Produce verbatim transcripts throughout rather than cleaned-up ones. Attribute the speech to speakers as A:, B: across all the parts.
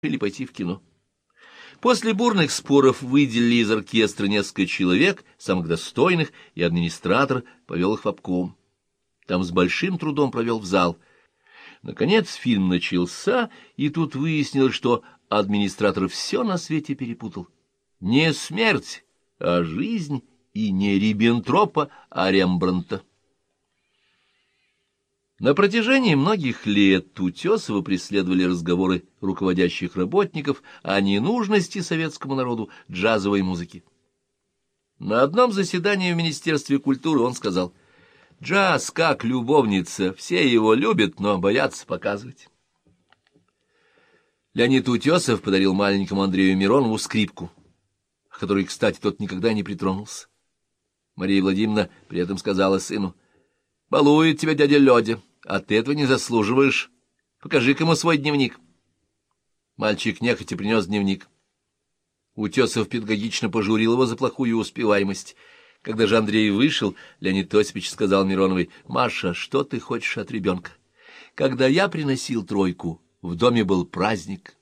A: решили пойти в кино. После бурных споров выделили из оркестра несколько человек, самых достойных, и администратор повел их в обком. Там с большим трудом провел в зал. Наконец фильм начался, и тут выяснилось, что администратор все на свете перепутал. Не смерть, а жизнь, и не Риббентропа, а Рембрандта. На протяжении многих лет Утесова преследовали разговоры руководящих работников о ненужности советскому народу джазовой музыки. На одном заседании в Министерстве культуры он сказал: «Джаз как любовница, все его любят, но боятся показывать». Леонид Утесов подарил маленькому Андрею Миронову скрипку, к которой, кстати, тот никогда не притронулся. Мария Владимировна при этом сказала сыну: «Балует тебя дядя Лёдя, а ты этого не заслуживаешь. Покажи-ка ему свой дневник». Мальчик нехотя принес дневник. Утесов педагогично пожурил его за плохую успеваемость. Когда же Андрей вышел, Леонид Осипович сказал Мироновой: «Маша, что ты хочешь от ребенка? Когда я приносил тройку, в доме был праздник».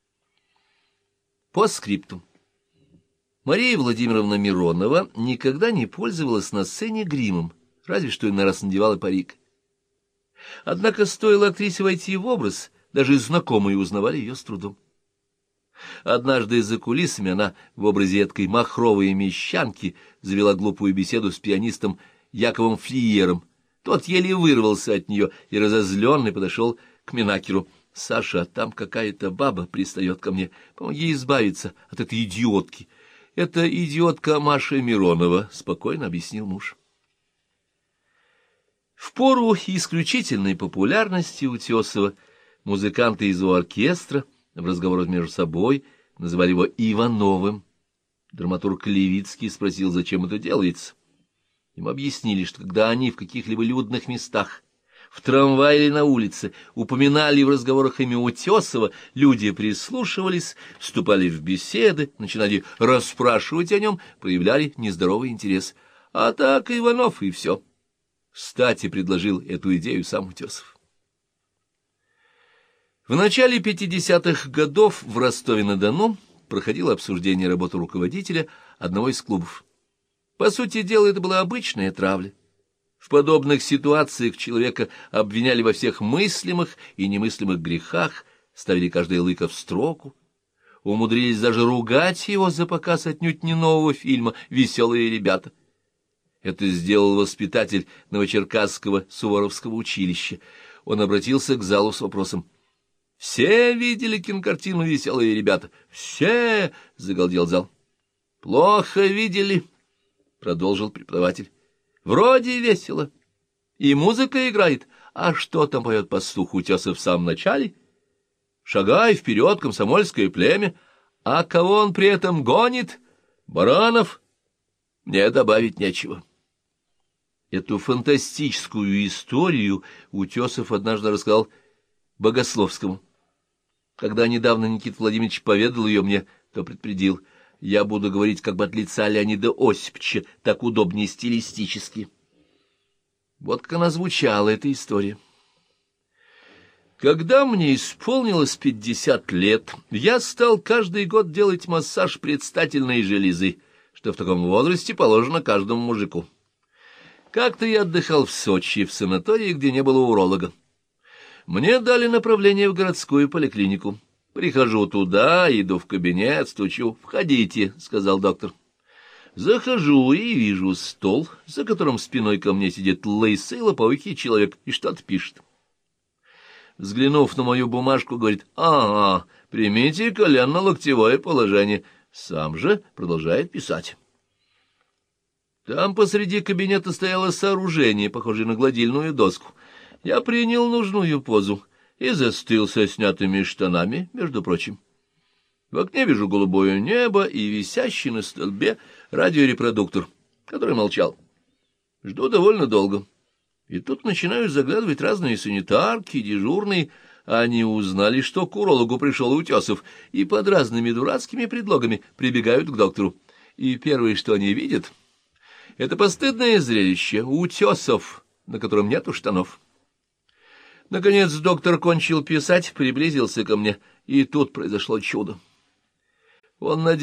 A: По скрипту. Мария Владимировна Миронова никогда не пользовалась на сцене гримом, разве что иной раз надевала парик. Однако стоило актрисе войти в образ, даже знакомые узнавали ее с трудом. Однажды за кулисами она в образе эткой махровой мещанки завела глупую беседу с пианистом Яковом Флиером. Тот еле вырвался от нее и, разозленный, подошел к Минакеру. «Саша, там какая-то баба пристает ко мне. Помоги избавиться от этой идиотки». «Это идиотка Маша Миронова», — спокойно объяснил муж. В пору исключительной популярности Утесова музыканты из его оркестра в разговорах между собой называли его Ивановым. Драматург Левицкий спросил, зачем это делается. Им объяснили, что когда они в каких-либо людных местах, в трамвае или на улице, упоминали в разговорах имя Утесова, люди прислушивались, вступали в беседы, начинали расспрашивать о нем, проявляли нездоровый интерес. А так Иванов и все. Кстати, предложил эту идею сам Утесов. В начале пятидесятых годов в Ростове-на-Дону проходило обсуждение работы руководителя одного из клубов. По сути дела, это была обычная травля. В подобных ситуациях человека обвиняли во всех мыслимых и немыслимых грехах, ставили каждое лыко в строку, умудрились даже ругать его за показ отнюдь не нового фильма «Веселые ребята». Это сделал воспитатель Новочеркасского Суворовского училища. Он обратился к залу с вопросом: «Все видели кинокартину «Веселые ребята»?» «Все!» — загалдел зал. «Плохо видели», — продолжил преподаватель. «Вроде весело. И музыка играет. А что там поет пастух Утесов в самом начале? Шагай вперед, комсомольское племя. А кого он при этом гонит? Баранов? Мне добавить нечего». Эту фантастическую историю Утесов однажды рассказал Богословскому. Когда недавно Никита Владимирович поведал ее мне, то предупредил: я буду говорить как бы от лица Леонида Осиповича, так удобнее стилистически. Вот как она звучала, эта история. Когда мне исполнилось пятьдесят лет, я стал каждый год делать массаж предстательной железы, что в таком возрасте положено каждому мужику. Как-то я отдыхал в Сочи, в санатории, где не было уролога. Мне дали направление в городскую поликлинику. Прихожу туда, иду в кабинет, стучу. «Входите», — сказал доктор. Захожу и вижу стол, за которым спиной ко мне сидит лысый лопоухий человек и что-то пишет. Взглянув на мою бумажку, говорит: «Ага, примите коленно-локтевое положение». Сам же продолжает писать. Там посреди кабинета стояло сооружение, похожее на гладильную доску. Я принял нужную позу и застыл со снятыми штанами, между прочим. В окне вижу голубое небо и висящий на столбе радиорепродуктор, который молчал. Жду довольно долго. И тут начинают заглядывать разные санитарки, дежурные. Они узнали, что к урологу пришел Утесов, и под разными дурацкими предлогами прибегают к доктору. И первое, что они видят, это постыдное зрелище — Утесов, на котором нету штанов. Наконец доктор кончил писать, приблизился ко мне, и тут произошло чудо. Он надел